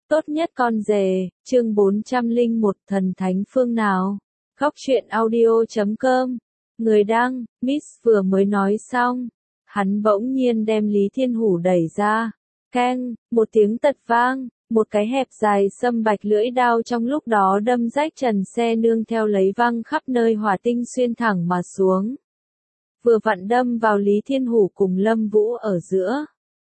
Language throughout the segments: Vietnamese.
Tốt nhất con rể, chương 401 thần thánh phương nào. Góc truyện audio.com. Người đăng, Miss vừa mới nói xong. Hắn bỗng nhiên đem Lý Thiên Hủ đẩy ra. Keng, một tiếng tật vang, một cái hẹp dài sâm bạch lưỡi đao trong lúc đó đâm rách trần xe nương theo lấy văng khắp nơi hỏa tinh xuyên thẳng mà xuống. Vừa vặn đâm vào Lý Thiên Hủ cùng Lâm Vũ ở giữa.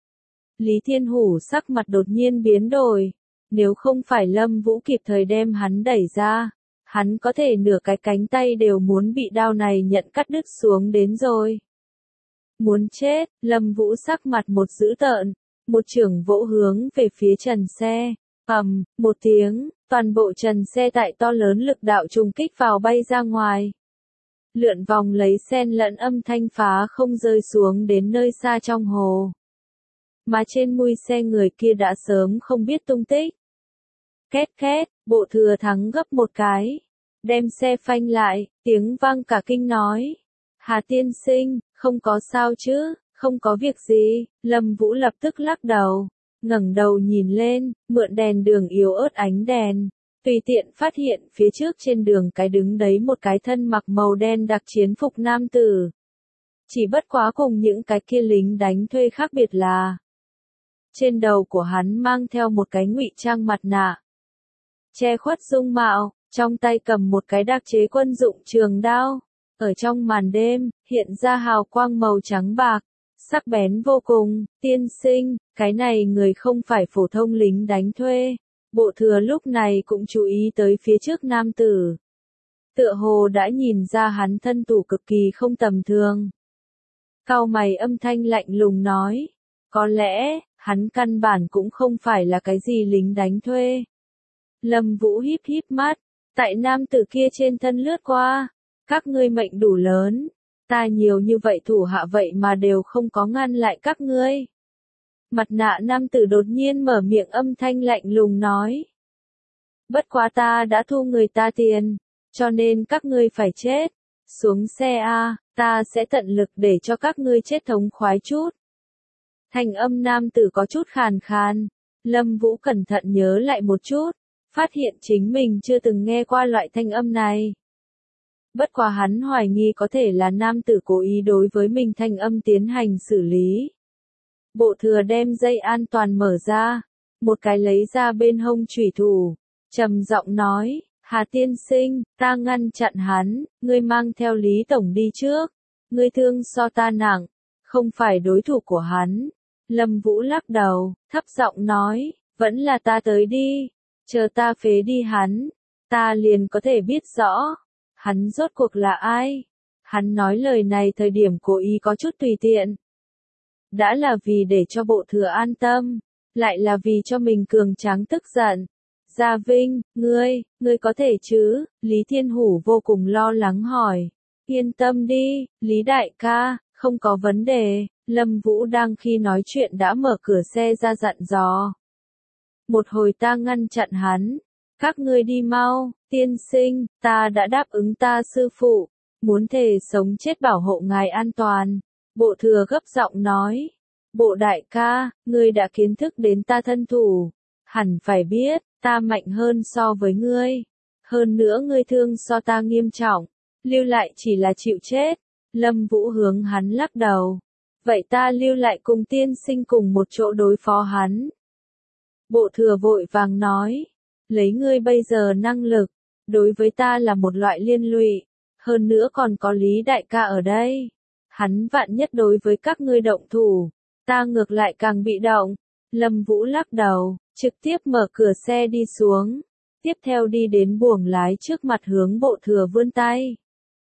Lý Thiên Hủ sắc mặt đột nhiên biến đổi. Nếu không phải Lâm Vũ kịp thời đem hắn đẩy ra, hắn có thể nửa cái cánh tay đều muốn bị đao này nhận cắt đứt xuống đến rồi. Muốn chết, Lâm Vũ sắc mặt một dữ tợn, một chưởng vỗ hướng về phía trần xe. Ầm, một tiếng, toàn bộ trần xe tại to lớn lực đạo trùng kích vào bay ra ngoài. Lượn vòng lấy xen lẫn âm thanh phá không rơi xuống đến nơi xa trong hồ. Mà trên mui xe người kia đã sớm không biết tung tích. Két két, Bộ Thừa Thắng gấp một cái, đem xe phanh lại, tiếng vang cả kinh nói. Hà tiên sinh, không có sao chứ, không có việc gì. Lâm Vũ lập tức lắc đầu, ngẩng đầu nhìn lên, mượn đèn đường yếu ớt ánh đèn, tùy tiện phát hiện phía trước trên đường cái đứng đấy một cái thân mặc màu đen đặc chiến phục nam tử. Chỉ bất quá cùng những cái kia lính đánh thuê khác biệt là trên đầu của hắn mang theo một cái ngụy trang mặt nạ, che khuất dung mạo, trong tay cầm một cái đặc chế quân dụng trường đao, ở trong màn đêm, hiện ra hào quang màu trắng bạc, sắc bén vô cùng. Tiên sinh, cái này người không phải phổ thông lính đánh thuê. Bộ Thừa lúc này cũng chú ý tới phía trước nam tử. Tựa hồ đã nhìn ra hắn thân thủ cực kỳ không tầm thường. Cau mày âm thanh lạnh lùng nói, có lẽ, hắn căn bản cũng không phải là cái gì lính đánh thuê. Lâm Vũ híp híp mắt, tại nam tử kia trên thân lướt qua, các ngươi mệnh đủ lớn, ta nhiều như vậy thủ hạ vậy mà đều không có ngăn lại các ngươi. Mặt nạ nam tử đột nhiên mở miệng âm thanh lạnh lùng nói. Bất quá ta đã thu người ta tiền, cho nên các ngươi phải chết. Xuống xe a, ta sẽ tận lực để cho các ngươi chết thống khoái chút. Thanh âm nam tử có chút khàn khàn, Lâm Vũ cẩn thận nhớ lại một chút, phát hiện chính mình chưa từng nghe qua loại thanh âm này. Bất quá hắn hoài nghi có thể là nam tử cố ý đối với mình thanh âm tiến hành xử lý. Bộ Thừa đem dây an toàn mở ra, một cái lấy ra bên hông chủy thủ, trầm giọng nói, Hà tiên sinh, ta ngăn chặn hắn, ngươi mang theo Lý Tổng đi trước, ngươi thương so ta nặng, không phải đối thủ của hắn. Lâm Vũ lắc đầu, thấp giọng nói, vẫn là ta tới đi, chờ ta phế đi hắn, ta liền có thể biết rõ, hắn rốt cuộc là ai. Hắn nói lời này thời điểm cố ý có chút tùy tiện. Đã là vì để cho Bộ Thừa an tâm, lại là vì cho mình cường tráng tức giận. Gia Vinh, ngươi có thể chứ? Lý Thiên Hủ vô cùng lo lắng hỏi. Yên tâm đi, Lý đại ca, không có vấn đề. Lâm Vũ đang khi nói chuyện đã mở cửa xe ra dặn dò. Một hồi ta ngăn chặn hắn. Các ngươi đi mau, tiên sinh, ta đã đáp ứng ta sư phụ, muốn thề sống chết bảo hộ ngài an toàn. Bộ Thừa gấp giọng nói. Bộ đại ca, ngươi đã kiến thức đến ta thân thủ, hẳn phải biết, ta mạnh hơn so với ngươi. Hơn nữa ngươi thương so ta nghiêm trọng, lưu lại chỉ là chịu chết. Lâm Vũ hướng hắn lắc đầu. Vậy ta lưu lại cùng tiên sinh cùng một chỗ đối phó hắn. Bộ Thừa vội vàng nói. Lấy ngươi bây giờ năng lực, đối với ta là một loại liên lụy. Hơn nữa còn có Lý đại ca ở đây. Hắn vạn nhất đối với các ngươi động thủ, ta ngược lại càng bị động. Lâm Vũ lắc đầu, trực tiếp mở cửa xe đi xuống. Tiếp theo đi đến buồng lái trước mặt hướng Bộ Thừa vươn tay.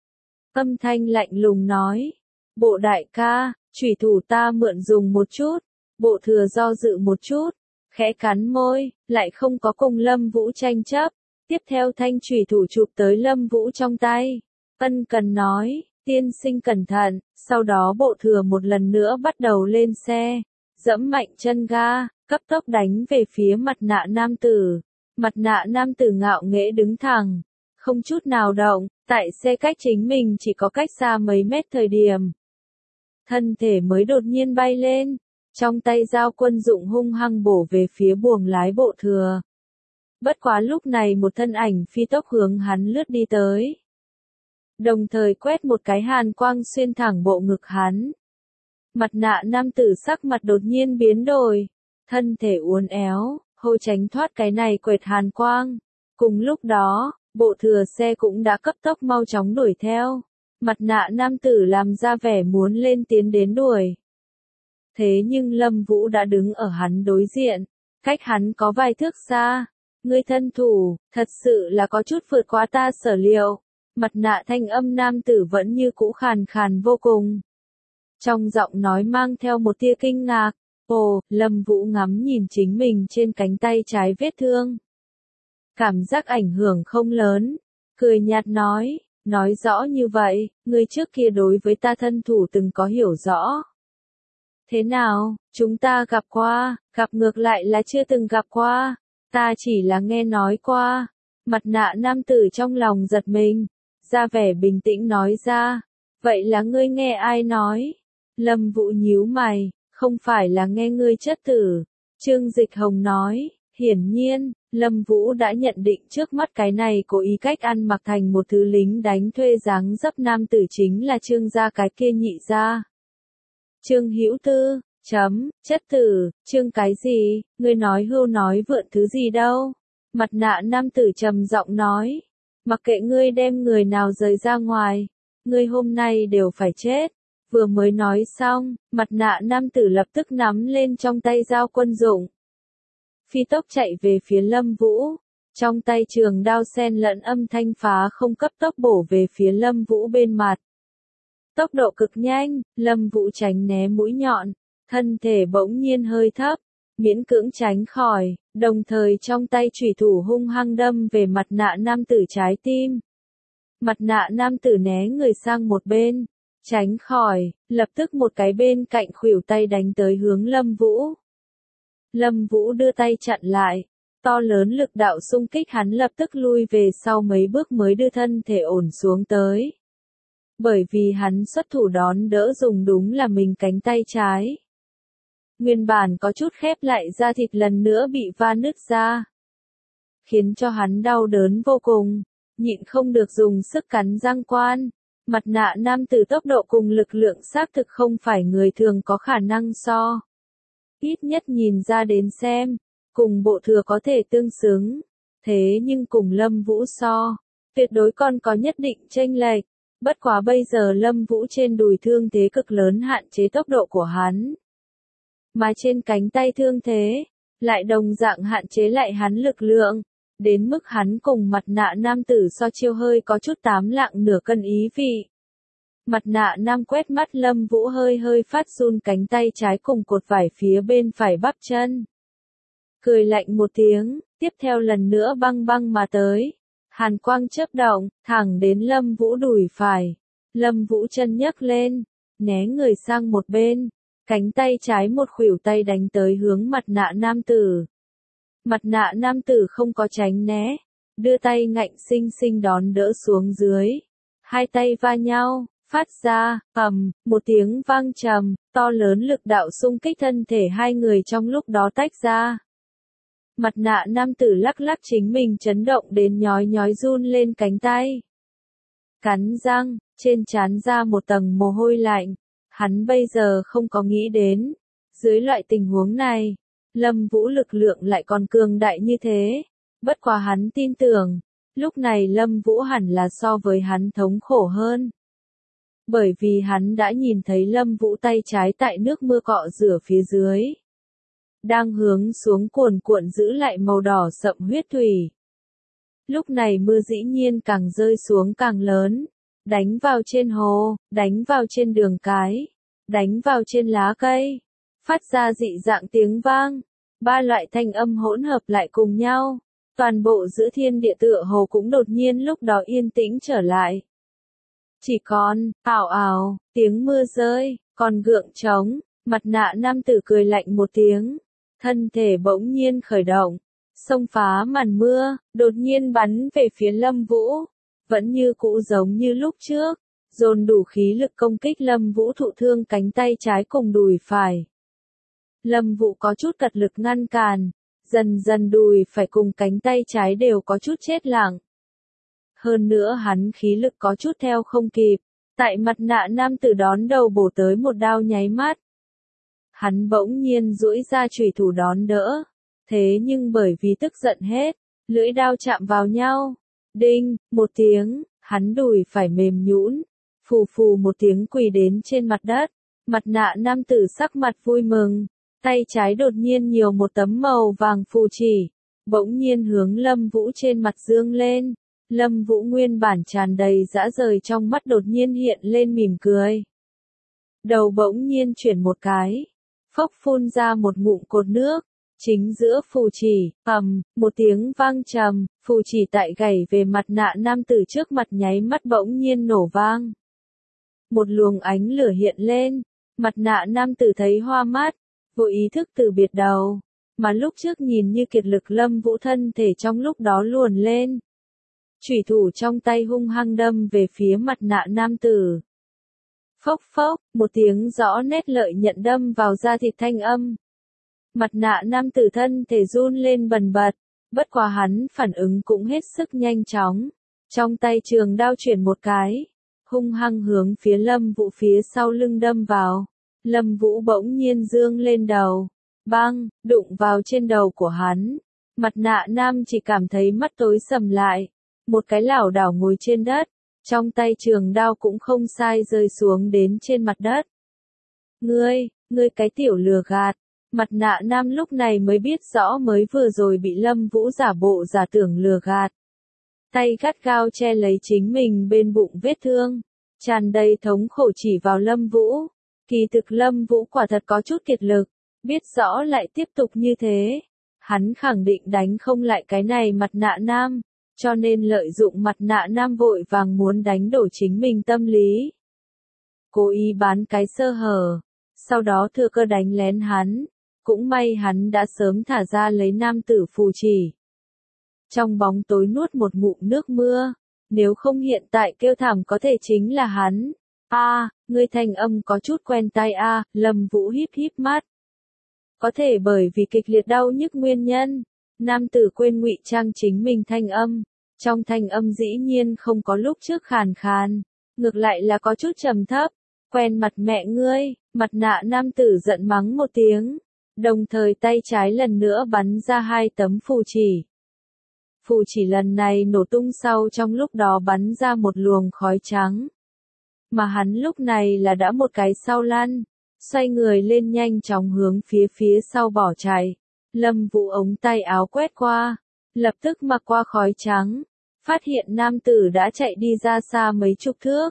Âm thanh lạnh lùng nói. Bộ đại ca, chủy thủ ta mượn dùng một chút. Bộ Thừa do dự một chút, khẽ cắn môi, lại không có cùng Lâm Vũ tranh chấp. Tiếp theo thanh chủy thủ chụp tới Lâm Vũ trong tay. Ân cần nói, tiên sinh cẩn thận. Sau đó Bộ Thừa một lần nữa bắt đầu lên xe, dẫm mạnh chân ga, cấp tốc đánh về phía mặt nạ nam tử. Mặt nạ nam tử ngạo nghễ đứng thẳng, không chút nào động, tại xe cách chính mình chỉ có cách xa mấy mét thời điểm. Thân thể mới đột nhiên bay lên, trong tay dao quân dụng hung hăng bổ về phía buồng lái bộ thừa. Bất quá lúc này một thân ảnh phi tốc hướng hắn lướt đi tới. Đồng thời quét một cái hàn quang xuyên thẳng bộ ngực hắn. Mặt nạ nam tử sắc mặt đột nhiên biến đổi, thân thể uốn éo, hô tránh thoát cái này quệt hàn quang. Cùng lúc đó, bộ thừa xe cũng đã cấp tốc mau chóng đuổi theo. Mặt nạ nam tử làm ra vẻ muốn lên tiến đến đuổi. Thế nhưng Lâm Vũ đã đứng ở hắn đối diện, cách hắn có vài thước xa. Ngươi thân thủ, thật sự là có chút vượt quá ta sở liệu. Mặt nạ thanh âm nam tử vẫn như cũ khàn khàn vô cùng. Trong giọng nói mang theo một tia kinh ngạc. Ồ, Lâm Vũ ngắm nhìn chính mình trên cánh tay trái vết thương. Cảm giác ảnh hưởng không lớn. Cười nhạt nói rõ như vậy, ngươi trước kia đối với ta thân thủ từng có hiểu rõ. Thế nào, chúng ta gặp qua, gặp ngược lại là chưa từng gặp qua. Ta chỉ là nghe nói qua. Mặt nạ nam tử trong lòng giật mình, ra vẻ bình tĩnh nói ra. Vậy là ngươi nghe ai nói? Lâm Vũ nhíu mày, không phải là nghe ngươi chất tử. Trương Dịch Hồng nói, hiển nhiên, Lâm Vũ đã nhận định trước mắt cái này cố ý cách ăn mặc thành một thứ lính đánh thuê dáng dấp nam tử chính là Trương gia cái kia nhị gia. Trương Hữu Tư. Chất tử, Trương cái gì, ngươi nói hưu nói vượn thứ gì đâu. Mặt nạ nam tử trầm giọng nói, mặc kệ ngươi đem người nào rời ra ngoài, ngươi hôm nay đều phải chết. Vừa mới nói xong, mặt nạ nam tử lập tức nắm lên trong tay dao quân dụng. Phi tốc chạy về phía Lâm Vũ, trong tay trường đao xen lẫn âm thanh phá không cấp tốc bổ về phía Lâm Vũ bên mặt. Tốc độ cực nhanh, Lâm Vũ tránh né mũi nhọn. Thân thể bỗng nhiên hơi thấp, miễn cưỡng tránh khỏi, đồng thời trong tay chủy thủ hung hăng đâm về mặt nạ nam tử trái tim. Mặt nạ nam tử né người sang một bên, tránh khỏi, lập tức một cái bên cạnh khuỷu tay đánh tới hướng Lâm Vũ. Lâm Vũ đưa tay chặn lại, to lớn lực đạo xung kích hắn lập tức lui về sau mấy bước mới đưa thân thể ổn xuống tới. Bởi vì hắn xuất thủ đón đỡ dùng đúng là mình cánh tay trái. Nguyên bản có chút khép lại da thịt lần nữa bị va nứt ra. Khiến cho hắn đau đớn vô cùng, nhịn không được dùng sức cắn răng quan. Mặt nạ nam tử tốc độ cùng lực lượng xác thực không phải người thường có khả năng so. Ít nhất nhìn ra đến xem, cùng bộ thừa có thể tương xứng. Thế nhưng cùng Lâm Vũ so, tuyệt đối còn có nhất định chênh lệch. Bất quá bây giờ Lâm Vũ trên đùi thương thế cực lớn hạn chế tốc độ của hắn. Mà trên cánh tay thương thế, lại đồng dạng hạn chế lại hắn lực lượng, đến mức hắn cùng mặt nạ nam tử so chiêu hơi có chút 8 lạng nửa cân ý vị. Mặt nạ nam quét mắt Lâm Vũ hơi phát run cánh tay trái cùng cột vải phía bên phải bắp chân. Cười lạnh một tiếng, tiếp theo lần nữa băng mà tới. Hàn quang chớp động, thẳng đến Lâm Vũ đùi phải. Lâm Vũ chân nhấc lên, né người sang một bên. Cánh tay trái một khuỷu tay đánh tới hướng mặt nạ nam tử. Mặt nạ nam tử không có tránh né, đưa tay ngạnh sinh đón đỡ xuống dưới. Hai tay va nhau, phát ra, một tiếng vang trầm, to lớn lực đạo xung kích thân thể hai người trong lúc đó tách ra. Mặt nạ nam tử lắc chính mình chấn động đến nhói run lên cánh tay. Cắn răng, trên trán ra một tầng mồ hôi lạnh. Hắn bây giờ không có nghĩ đến, dưới loại tình huống này, Lâm Vũ lực lượng lại còn cường đại như thế. Bất quá hắn tin tưởng, lúc này Lâm Vũ hẳn là so với hắn thống khổ hơn. Bởi vì hắn đã nhìn thấy Lâm Vũ tay trái tại nước mưa cọ rửa phía dưới. Đang hướng xuống cuồn cuộn giữ lại màu đỏ sậm huyết thủy. Lúc này mưa dĩ nhiên càng rơi xuống càng lớn. Đánh vào trên hồ, đánh vào trên đường cái, đánh vào trên lá cây, phát ra dị dạng tiếng vang, ba loại thanh âm hỗn hợp lại cùng nhau, toàn bộ giữa thiên địa tựa hồ cũng đột nhiên lúc đó yên tĩnh trở lại. Chỉ còn, ảo, tiếng mưa rơi, còn gượng trống, mặt nạ nam tử cười lạnh một tiếng, thân thể bỗng nhiên khởi động, xông phá màn mưa, đột nhiên bắn về phía Lâm Vũ. Vẫn như cũ giống như lúc trước, dồn đủ khí lực công kích Lâm Vũ thụ thương cánh tay trái cùng đùi phải. Lâm Vũ có chút cật lực ngăn cản, dần dần đùi phải cùng cánh tay trái đều có chút chết lặng. Hơn nữa hắn khí lực có chút theo không kịp, tại mặt nạ nam tử đón đầu bổ tới một đao nháy mắt. Hắn bỗng nhiên duỗi ra chùy thủ đón đỡ, thế nhưng bởi vì tức giận hết, lưỡi đao chạm vào nhau, đinh, một tiếng, hắn đùi phải mềm nhũn, phù phù một tiếng quỳ đến trên mặt đất. Mặt nạ nam tử sắc mặt vui mừng, tay trái đột nhiên nhiều một tấm màu vàng phù chỉ, bỗng nhiên hướng Lâm Vũ trên mặt dương lên. Lâm Vũ nguyên bản tràn đầy dã rời trong mắt đột nhiên hiện lên mỉm cười. Đầu bỗng nhiên chuyển một cái, phốc phun ra một ngụm cột nước, chính giữa phù chỉ, một tiếng vang trầm, phù chỉ tại gảy về mặt nạ nam tử trước mặt nháy mắt bỗng nhiên nổ vang. Một luồng ánh lửa hiện lên, mặt nạ nam tử thấy hoa mắt, vô ý thức từ biệt đầu, mà lúc trước nhìn như kiệt lực Lâm Vũ thân thể trong lúc đó luồn lên. Chủy thủ trong tay hung hăng đâm về phía mặt nạ nam tử. Phốc phốc, một tiếng rõ nét lợi nhận đâm vào da thịt thanh âm. Mặt nạ nam tử thân thể run lên bần bật, bất quá hắn phản ứng cũng hết sức nhanh chóng. Trong tay trường đao chuyển một cái, hung hăng hướng phía Lâm Vũ phía sau lưng đâm vào. Lâm Vũ bỗng nhiên dương lên đầu, băng, đụng vào trên đầu của hắn. Mặt nạ nam chỉ cảm thấy mắt tối sầm lại, một cái lảo đảo ngồi trên đất, trong tay trường đao cũng không sai rơi xuống đến trên mặt đất. Ngươi cái tiểu lừa gạt. Mặt nạ nam lúc này mới biết rõ mới vừa rồi bị Lâm Vũ giả bộ giả tưởng lừa gạt. Tay gắt gao che lấy chính mình bên bụng vết thương, tràn đầy thống khổ chỉ vào Lâm Vũ. Kỳ thực Lâm Vũ quả thật có chút kiệt lực, biết rõ lại tiếp tục như thế, hắn khẳng định đánh không lại cái này mặt nạ nam, cho nên lợi dụng mặt nạ nam vội vàng muốn đánh đổ chính mình tâm lý. Cố ý bán cái sơ hở, sau đó thừa cơ đánh lén hắn, cũng may hắn đã sớm thả ra lấy nam tử phù chỉ. Trong bóng tối nuốt một ngụm nước mưa, nếu không hiện tại kêu thảm có thể chính là hắn. Ngươi thanh âm có chút quen tai Lâm Vũ híp híp mắt. Có thể bởi vì kịch liệt đau nhức nguyên nhân, nam tử quên ngụy trang chính mình thanh âm, trong thanh âm dĩ nhiên không có lúc trước khàn khàn, ngược lại là có chút trầm thấp. Quen mặt mẹ ngươi, mặt nạ nam tử giận mắng một tiếng, đồng thời tay trái lần nữa bắn ra 2 tấm phù chỉ. Phù chỉ lần này nổ tung sau trong lúc đó bắn ra một luồng khói trắng. Mà hắn lúc này là đã một cái sau lăn, xoay người lên nhanh chóng hướng phía sau bỏ chạy. Lâm Vũ ống tay áo quét qua, lập tức mặc qua khói trắng, phát hiện nam tử đã chạy đi ra xa mấy chục thước.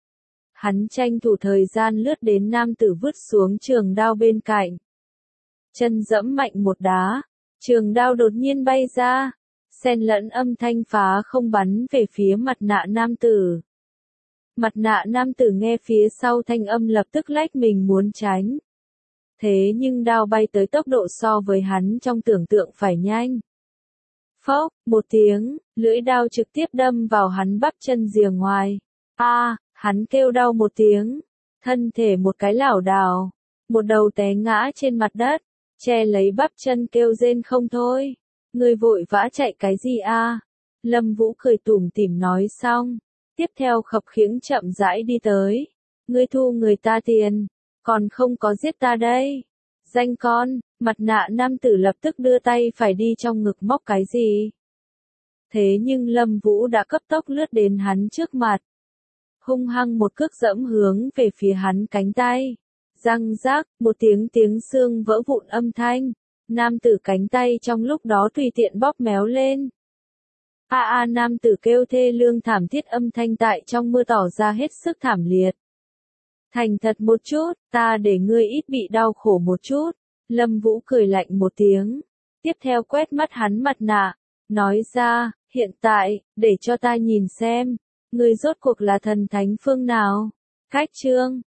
Hắn tranh thủ thời gian lướt đến nam tử vứt xuống trường đao bên cạnh. Chân dẫm mạnh một đá, trường đao đột nhiên bay ra, xen lẫn âm thanh phá không bắn về phía mặt nạ nam tử. Mặt nạ nam tử nghe phía sau thanh âm lập tức lách mình muốn tránh. Thế nhưng đao bay tới tốc độ so với hắn trong tưởng tượng phải nhanh. Phốc, một tiếng, lưỡi đao trực tiếp đâm vào hắn bắp chân rìa ngoài. Hắn kêu đau một tiếng, thân thể một cái lảo đảo, một đầu té ngã trên mặt đất, che lấy bắp chân kêu rên không thôi. Ngươi vội vã chạy cái gì Lâm Vũ cười tủm tỉm nói xong, tiếp theo khập khiễng chậm rãi đi tới. Ngươi thu người ta tiền, còn không có giết ta đây. Danh con, mặt nạ nam tử lập tức đưa tay phải đi trong ngực móc cái gì. Thế nhưng Lâm Vũ đã cấp tốc lướt đến hắn trước mặt. Hung hăng một cước dẫm hướng về phía hắn cánh tay. Răng rác, một tiếng xương vỡ vụn âm thanh. Nam tử cánh tay trong lúc đó tùy tiện bóp méo lên. Nam tử kêu thê lương thảm thiết âm thanh tại trong mưa tỏ ra hết sức thảm liệt. Thành thật một chút, ta để ngươi ít bị đau khổ một chút. Lâm Vũ cười lạnh một tiếng. Tiếp theo quét mắt hắn mặt nạ, nói ra, hiện tại, để cho ta nhìn xem, ngươi rốt cuộc là thần thánh phương nào. Khách chương.